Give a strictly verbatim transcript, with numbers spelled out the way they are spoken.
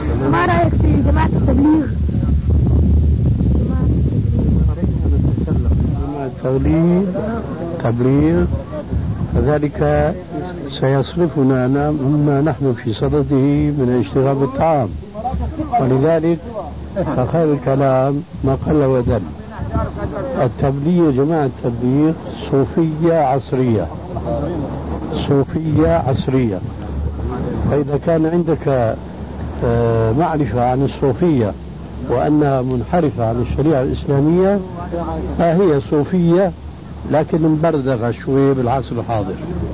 ما رأيك في جماعة التبليغ؟ التبليغ تبليغ فذلك سيصرفنا مما نحن في صدده من الاشتغال بالطعام، ولذلك فخير الكلام ما قل ودل. التبليغ جماعة التبليغ صوفية عصرية، صوفية عصرية. فإذا كان عندك معرفة عن الصوفية وأنها منحرفة عن الشريعة الإسلامية فهي صوفية لكن مبردغة شوي بالعصر الحاضر.